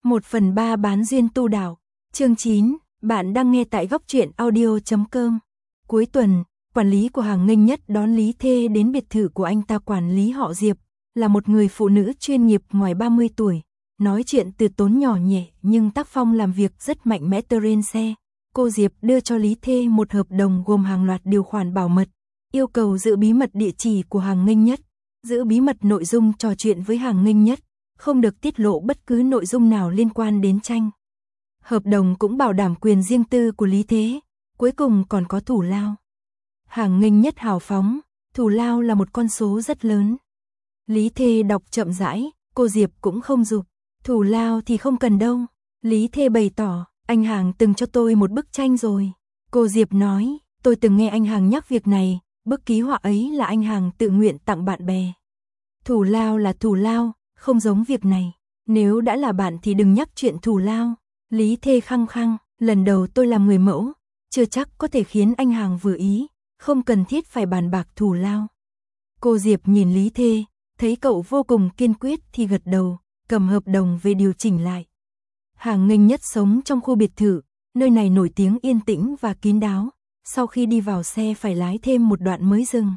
1/3 bán duyên tu đạo. Chương 9, bạn đang nghe tại góc truyện audio.com. Cuối tuần, quản lý của Hàng Nghênh Nhất đón Lý Thê đến biệt thự của anh ta. Quản lý họ Diệp, là một người phụ nữ chuyên nghiệp ngoài 30 tuổi, nói chuyện từ tốn nhỏ nhẹ nhưng tác phong làm việc rất mạnh mẽ. Trên xe, cô Diệp đưa cho Lý Thê một hợp đồng gồm hàng loạt điều khoản bảo mật, yêu cầu giữ bí mật địa chỉ của Hàng Nghênh Nhất, giữ bí mật nội dung trò chuyện với Hàng Nghênh Nhất, không được tiết lộ bất cứ nội dung nào liên quan đến tranh. Hợp đồng cũng bảo đảm quyền riêng tư của Lý Thê, cuối cùng còn có thù lao. Hàng Nghênh Nhất hào phóng, thù lao là một con số rất lớn. Lý Thê đọc chậm rãi, cô Diệp cũng không giục, thù lao thì không cần đâu. Lý Thê bày tỏ, anh Hàng từng cho tôi một bức tranh rồi. Cô Diệp nói, tôi từng nghe anh Hàng nhắc việc này, bức ký họa ấy là anh Hàng tự nguyện tặng bạn bè. Thù lao là thù lao, không giống việc này. Nếu đã là bạn thì đừng nhắc chuyện thù lao. Lý Thê khăng khăng, lần đầu tôi làm người mẫu, chưa chắc có thể khiến anh Hàng vừa ý, không cần thiết phải bàn bạc thù lao. Cô Diệp nhìn Lý Thê, thấy cậu vô cùng kiên quyết thì gật đầu, cầm hợp đồng về điều chỉnh lại. Hàng Nghênh Nhất sống trong khu biệt thự, nơi này nổi tiếng yên tĩnh và kín đáo, sau khi đi vào xe phải lái thêm một đoạn mới dừng.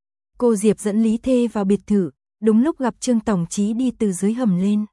Cô Diệp dẫn Lý Thê vào biệt thự, đúng lúc gặp Trương Tổng Chí đi từ dưới hầm lên.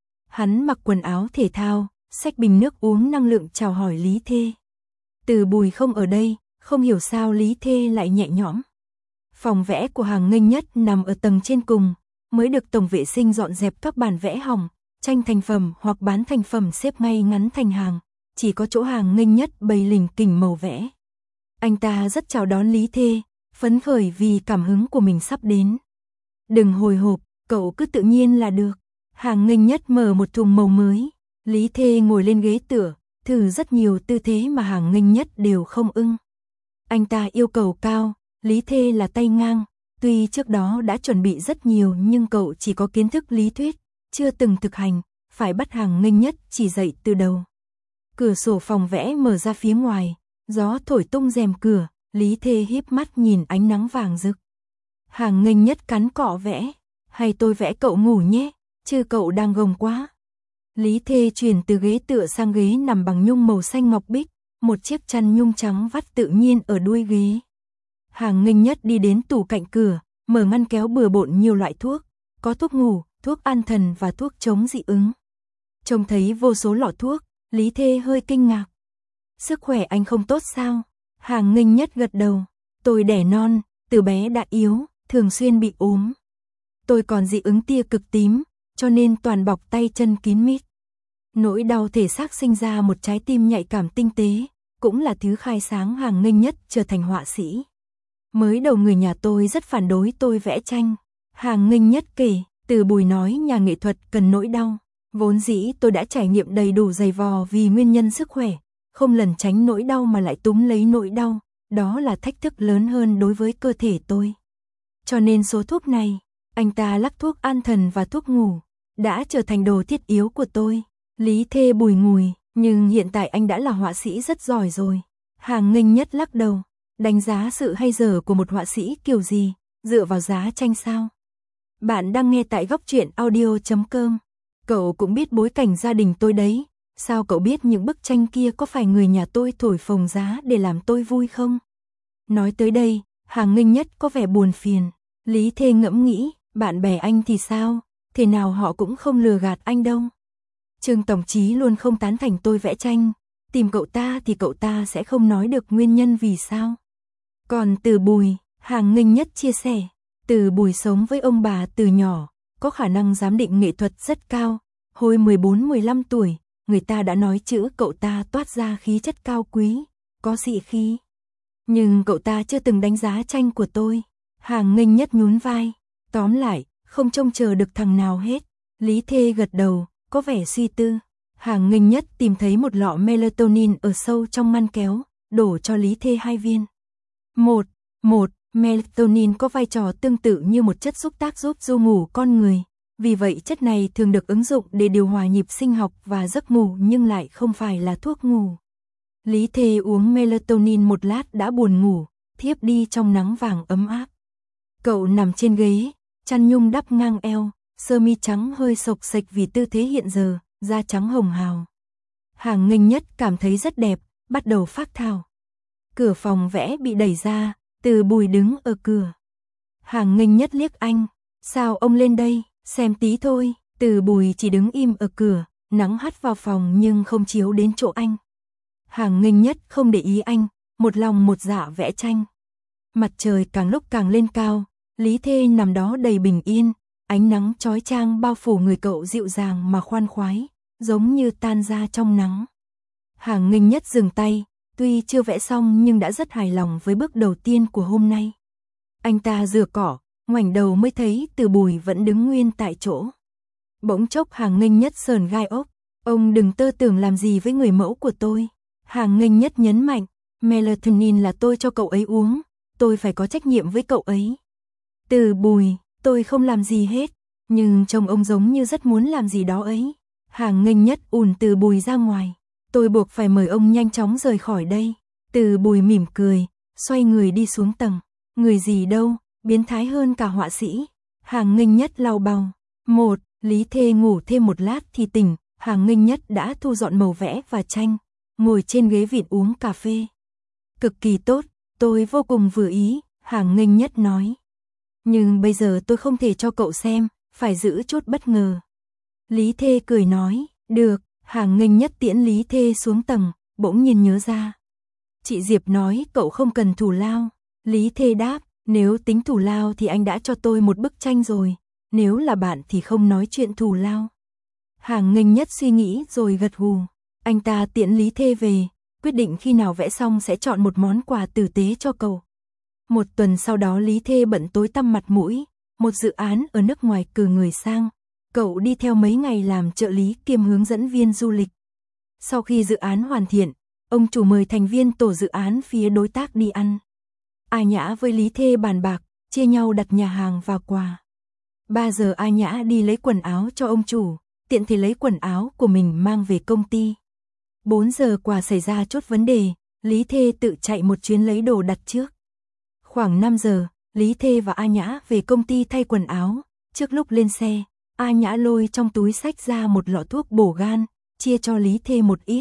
Hắn mặc quần áo thể thao, xách bình nước uống năng lượng chào hỏi Lý Thê. Từ Bùi không ở đây, không hiểu sao Lý Thê lại nhẹ nhõm. Phòng vẽ của Hàng Nghênh Nhất nằm ở tầng trên cùng, mới được tổng vệ sinh dọn dẹp các bản vẽ hỏng, tranh thành phẩm hoặc bán thành phẩm xếp ngay ngắn thành hàng, chỉ có chỗ Hàng Nghênh Nhất bày lỉnh kỉnh màu vẽ. Anh ta rất chào đón Lý Thê, phấn khởi vì cảm hứng của mình sắp đến. Đừng hồi hộp, cậu cứ tự nhiên là được. Hàng Nghênh Nhất mở một thùng màu mới. Lý Thê ngồi lên ghế tựa, thử rất nhiều tư thế mà Hàng Nghênh Nhất đều không ưng. Anh ta yêu cầu cao, Lý Thê là tay ngang. Tuy trước đó đã chuẩn bị rất nhiều nhưng cậu chỉ có kiến thức lý thuyết, chưa từng thực hành, phải bắt Hàng Nghênh Nhất chỉ dạy từ đầu. Cửa sổ phòng vẽ mở ra phía ngoài, gió thổi tung rèm cửa, Lý Thê híp mắt nhìn ánh nắng vàng rực. Hàng Nghênh Nhất cắn cọ vẽ, hay tôi vẽ cậu ngủ nhé, chứ cậu đang gồng quá. Lý Thê chuyển từ ghế tựa sang ghế nằm bằng nhung màu xanh ngọc bích, một chiếc chăn nhung trắng vắt tự nhiên ở đuôi ghế. Hàng Nghênh Nhất đi đến tủ cạnh cửa, mở ngăn kéo bừa bộn nhiều loại thuốc, có thuốc ngủ, thuốc an thần và thuốc chống dị ứng. Trông thấy vô số lọ thuốc, Lý Thê hơi kinh ngạc. Sức khỏe anh không tốt sao? Hàng Nghênh Nhất gật đầu, tôi đẻ non, từ bé đã yếu, thường xuyên bị ốm. Tôi còn dị ứng tia cực tím, cho nên toàn bọc tay chân kín mít. Nỗi đau thể xác sinh ra một trái tim nhạy cảm tinh tế, cũng là thứ khai sáng Hàng Nghênh Nhất trở thành họa sĩ. Mới đầu người nhà tôi rất phản đối tôi vẽ tranh. Hàng Nghênh Nhất kể, Từ Bùi nói nhà nghệ thuật cần nỗi đau. Vốn dĩ tôi đã trải nghiệm đầy đủ dày vò vì nguyên nhân sức khỏe, không lẩn tránh nỗi đau mà lại túm lấy nỗi đau, đó là thách thức lớn hơn đối với cơ thể tôi. Cho nên số thuốc này, anh ta lắc thuốc an thần và thuốc ngủ, đã trở thành đồ thiết yếu của tôi. Lý Thê bùi ngùi, nhưng hiện tại anh đã là họa sĩ rất giỏi rồi. Hàng Nghênh Nhất lắc đầu, đánh giá sự hay dở của một họa sĩ kiểu gì, dựa vào giá tranh sao? Bạn đang nghe tại góc truyện audio.com. Cậu cũng biết bối cảnh gia đình tôi đấy, sao cậu biết những bức tranh kia có phải người nhà tôi thổi phồng giá để làm tôi vui không? Nói tới đây, Hàng Nghênh Nhất có vẻ buồn phiền. Lý Thê ngẫm nghĩ, bạn bè anh thì sao? Thế nào họ cũng không lừa gạt anh đâu. Trương Tổng Chí luôn không tán thành tôi vẽ tranh, tìm cậu ta thì cậu ta sẽ không nói được nguyên nhân vì sao. Còn Từ Bùi, Hàng Nghênh Nhất chia sẻ, Từ Bùi sống với ông bà từ nhỏ, có khả năng giám định nghệ thuật rất cao. Hồi 14-15 tuổi, người ta đã nói chữ cậu ta toát ra khí chất cao quý, có sĩ khí. Nhưng cậu ta chưa từng đánh giá tranh của tôi. Hàng Nghênh Nhất nhún vai, tóm lại, không trông chờ được thằng nào hết. Lý Thê gật đầu, có vẻ suy tư. Hàng Nghênh Nhất tìm thấy một lọ melatonin ở sâu trong ngăn kéo, đổ cho Lý Thê 2 viên. Một, melatonin có vai trò tương tự như một chất xúc tác giúp du ngủ con người. Vì vậy chất này thường được ứng dụng để điều hòa nhịp sinh học và giấc ngủ nhưng lại không phải là thuốc ngủ. Lý Thê uống melatonin một lát đã buồn ngủ, thiếp đi trong nắng vàng ấm áp. Cậu nằm trên ghế, chăn nhung đắp ngang eo, sơ mi trắng hơi xộc xệch vì tư thế hiện giờ, da trắng hồng hào. Hàng Nghênh Nhất cảm thấy rất đẹp, bắt đầu phác thảo. Cửa phòng vẽ bị đẩy ra, Từ Bùi đứng ở cửa. Hàng Nghênh Nhất liếc anh, sao ông lên đây, xem tí thôi. Từ Bùi chỉ đứng im ở cửa, nắng hắt vào phòng nhưng không chiếu đến chỗ anh. Hàng Nghênh Nhất không để ý anh, một lòng một dạ vẽ tranh. Mặt trời càng lúc càng lên cao, Lý Thê nằm đó đầy bình yên, ánh nắng chói chang bao phủ người cậu dịu dàng mà khoan khoái, giống như tan ra trong nắng. Hàng Nghênh Nhất dừng tay, tuy chưa vẽ xong nhưng đã rất hài lòng với bước đầu tiên của hôm nay. Anh ta rửa cỏ, ngoảnh đầu mới thấy Từ Bùi vẫn đứng nguyên tại chỗ. Bỗng chốc Hàng Nghênh Nhất sờn gai ốc, ông đừng tơ tưởng làm gì với người mẫu của tôi. Hàng Nghênh Nhất nhấn mạnh, melatonin là tôi cho cậu ấy uống, tôi phải có trách nhiệm với cậu ấy. Từ Bùi, tôi không làm gì hết, nhưng trông ông giống như rất muốn làm gì đó ấy. Hàng Nghênh Nhất ùn Từ Bùi ra ngoài, tôi buộc phải mời ông nhanh chóng rời khỏi đây. Từ Bùi mỉm cười, xoay người đi xuống tầng. Người gì đâu, biến thái hơn cả họa sĩ. Hàng Nghênh Nhất lau bầu. Lý Thê ngủ thêm một lát thì tỉnh, Hàng Nghênh Nhất đã thu dọn màu vẽ và tranh, ngồi trên ghế vịn uống cà phê. Cực kỳ tốt, tôi vô cùng vừa ý, Hàng Nghênh Nhất nói. Nhưng bây giờ tôi không thể cho cậu xem, phải giữ chút bất ngờ. Lý Thê cười nói, được. Hàng Nghênh Nhất tiễn Lý Thê xuống tầng, bỗng nhiên nhớ ra. Chị Diệp nói cậu không cần thù lao. Lý Thê đáp, nếu tính thù lao thì anh đã cho tôi một bức tranh rồi, nếu là bạn thì không nói chuyện thù lao. Hàng Nghênh Nhất suy nghĩ rồi gật gù. Anh ta tiễn Lý Thê về, quyết định khi nào vẽ xong sẽ chọn một món quà tử tế cho cậu. Một tuần sau đó Lý Thê bận tối tăm mặt mũi, một dự án ở nước ngoài cử người sang. Cậu đi theo mấy ngày làm trợ lý kiêm hướng dẫn viên du lịch. Sau khi dự án hoàn thiện, ông chủ mời thành viên tổ dự án phía đối tác đi ăn. A Nhã với Lý Thê bàn bạc, chia nhau đặt nhà hàng và quà. 3 giờ A Nhã đi lấy quần áo cho ông chủ, tiện thể lấy quần áo của mình mang về công ty. 4 giờ quà xảy ra chút vấn đề, Lý Thê tự chạy một chuyến lấy đồ đặt trước. Khoảng 5 giờ, Lý Thê và A Nhã về công ty thay quần áo, trước lúc lên xe, A Nhã lôi trong túi xách ra một lọ thuốc bổ gan, chia cho Lý Thê một ít.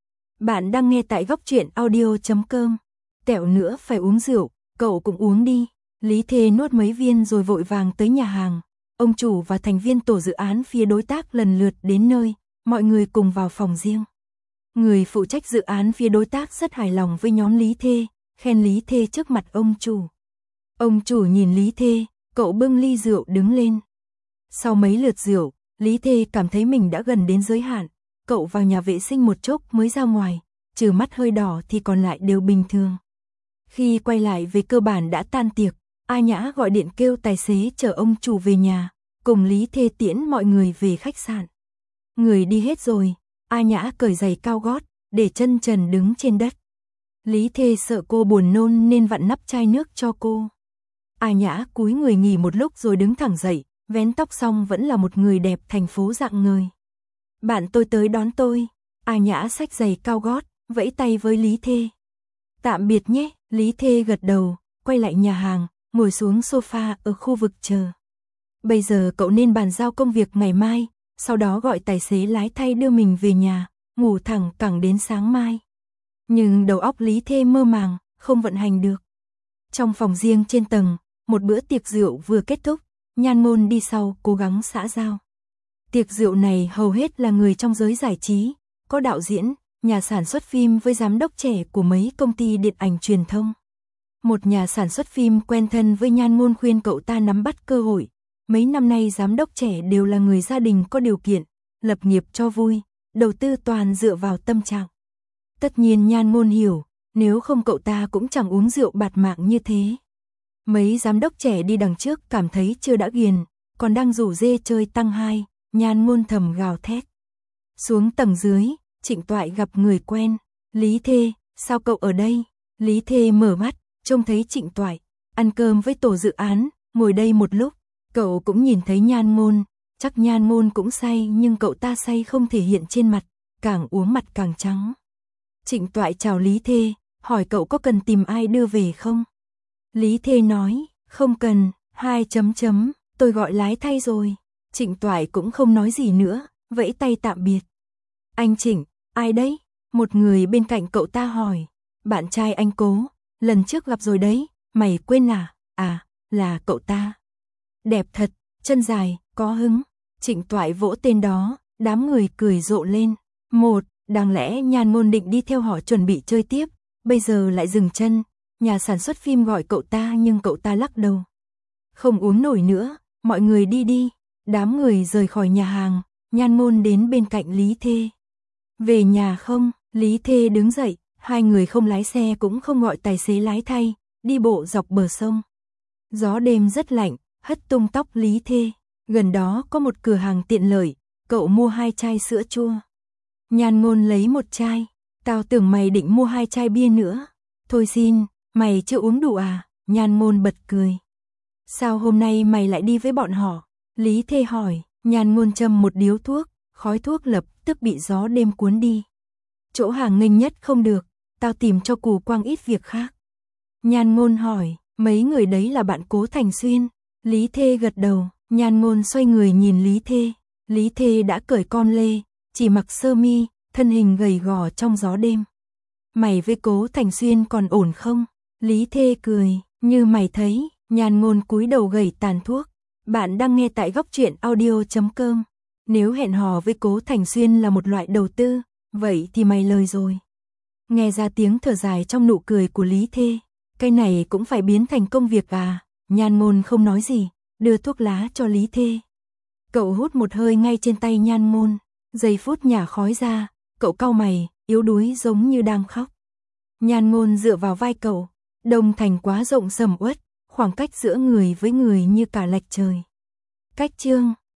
Bạn đang nghe tại góc truyện audio.com. Tẹo nữa phải uống rượu, cậu cũng uống đi. Lý Thê nuốt mấy viên rồi vội vàng tới nhà hàng. Ông chủ và thành viên tổ dự án phía đối tác lần lượt đến nơi, mọi người cùng vào phòng riêng. Người phụ trách dự án phía đối tác rất hài lòng với nhóm Lý Thê, khen Lý Thê trước mặt ông chủ. Ông chủ nhìn Lý Thê, cậu bưng ly rượu đứng lên. Sau mấy lượt rượu, Lý Thê cảm thấy mình đã gần đến giới hạn, cậu vào nhà vệ sinh một chốc mới ra ngoài, trừ mắt hơi đỏ thì còn lại đều bình thường. Khi quay lại về cơ bản đã tan tiệc, A Nhã gọi điện kêu tài xế chở ông chủ về nhà, cùng Lý Thê tiễn mọi người về khách sạn. Người đi hết rồi, A Nhã cởi giày cao gót, để chân trần đứng trên đất. Lý Thê sợ cô buồn nôn nên vặn nắp chai nước cho cô. A Nhã cúi người nghỉ một lúc rồi đứng thẳng dậy, vén tóc xong vẫn là một người đẹp thành phố dạng người. Bạn tôi tới đón tôi. A Nhã xách giày cao gót, vẫy tay với Lý Thê. Tạm biệt nhé, Lý Thê gật đầu, quay lại nhà hàng, ngồi xuống sofa ở khu vực chờ. Bây giờ cậu nên bàn giao công việc ngày mai, sau đó gọi tài xế lái thay đưa mình về nhà, ngủ thẳng cẳng đến sáng mai. Nhưng đầu óc Lý Thê mơ màng, không vận hành được. Trong phòng riêng trên tầng, một bữa tiệc rượu vừa kết thúc, Nhan Ngôn đi sau cố gắng xã giao. Tiệc rượu này hầu hết là người trong giới giải trí, có đạo diễn, nhà sản xuất phim với giám đốc trẻ của mấy công ty điện ảnh truyền thông. Một nhà sản xuất phim quen thân với Nhan Ngôn khuyên cậu ta nắm bắt cơ hội. Mấy năm nay giám đốc trẻ đều là người gia đình có điều kiện, lập nghiệp cho vui, đầu tư toàn dựa vào tâm trạng. Tất nhiên Nhan Ngôn hiểu, nếu không cậu ta cũng chẳng uống rượu bạt mạng như thế. Mấy giám đốc trẻ đi đằng trước cảm thấy chưa đã ghiền, còn đang rủ dê chơi tăng 2, Nhan Ngôn thầm gào thét. Xuống tầng dưới, Trịnh Toại gặp người quen. Lý Thê, sao cậu ở đây? Lý Thê mở mắt, trông thấy Trịnh Toại, ăn cơm với tổ dự án, ngồi đây một lúc. Cậu cũng nhìn thấy Nhan Ngôn, chắc Nhan Ngôn cũng say nhưng cậu ta say không thể hiện trên mặt, càng uống mặt càng trắng. Trịnh Toại chào Lý Thê, hỏi cậu có cần tìm ai đưa về không? Lý Thê nói, không cần, tôi gọi lái thay rồi. Trịnh Toại cũng không nói gì nữa, vẫy tay tạm biệt. Anh Trịnh, ai đấy? Một người bên cạnh cậu ta hỏi. Bạn trai anh Cố, lần trước gặp rồi đấy, mày quên à? À, là cậu ta. Đẹp thật, chân dài, có hứng. Trịnh Toại vỗ tên đó, đám người cười rộ lên. Đáng lẽ Nhan Ngôn định đi theo họ chuẩn bị chơi tiếp, bây giờ lại dừng chân. Nhà sản xuất phim gọi cậu ta nhưng cậu ta lắc đầu. Không uống nổi nữa, mọi người đi đi. Đám người rời khỏi nhà hàng, Nhan Ngôn đến bên cạnh Lý Thê. Về nhà không? Lý Thê đứng dậy, hai người không lái xe cũng không gọi tài xế lái thay, đi bộ dọc bờ sông. Gió đêm rất lạnh, hất tung tóc Lý Thê. Gần đó có một cửa hàng tiện lợi, cậu mua 2 chai sữa chua. Nhan Ngôn lấy 1 chai, tao tưởng mày định mua 2 chai bia nữa. Thôi xin, mày chưa uống đủ à? Nhan Ngôn bật cười. Sao hôm nay mày lại đi với bọn họ? Lý Thê hỏi. Nhan Ngôn châm một điếu thuốc, khói thuốc lập tức bị gió đêm cuốn đi. Chỗ hàng nghênh nhất không được, tao tìm cho Cù Quang ít việc khác. Nhan Ngôn hỏi, mấy người đấy là bạn Cố Thành Xuyên? Lý Thê gật đầu. Nhan Ngôn xoay người nhìn Lý Thê. Lý Thê đã cởi con lê, chỉ mặc sơ mi, thân hình gầy gò trong gió đêm. Mày với Cố Thành Xuyên còn ổn không? Lý Thê cười, như mày thấy. Nhan Ngôn cúi đầu gẩy tàn thuốc. Bạn đang nghe tại góc truyện audio.com. Nếu hẹn hò với Cố Thành Xuyên là một loại đầu tư, vậy thì mày lời rồi. Nghe ra tiếng thở dài trong nụ cười của Lý Thê. Cái này cũng phải biến thành công việc à? Nhan Ngôn không nói gì, đưa thuốc lá cho Lý Thê. Cậu hút một hơi ngay trên tay Nhan Ngôn. Giây phút nhả khói ra, cậu cau mày, yếu đuối giống như đang khóc. Nhan Ngôn dựa vào vai cậu. Đông Thành quá rộng sầm uất, khoảng cách giữa người với người như cả lệch trời. Cách chương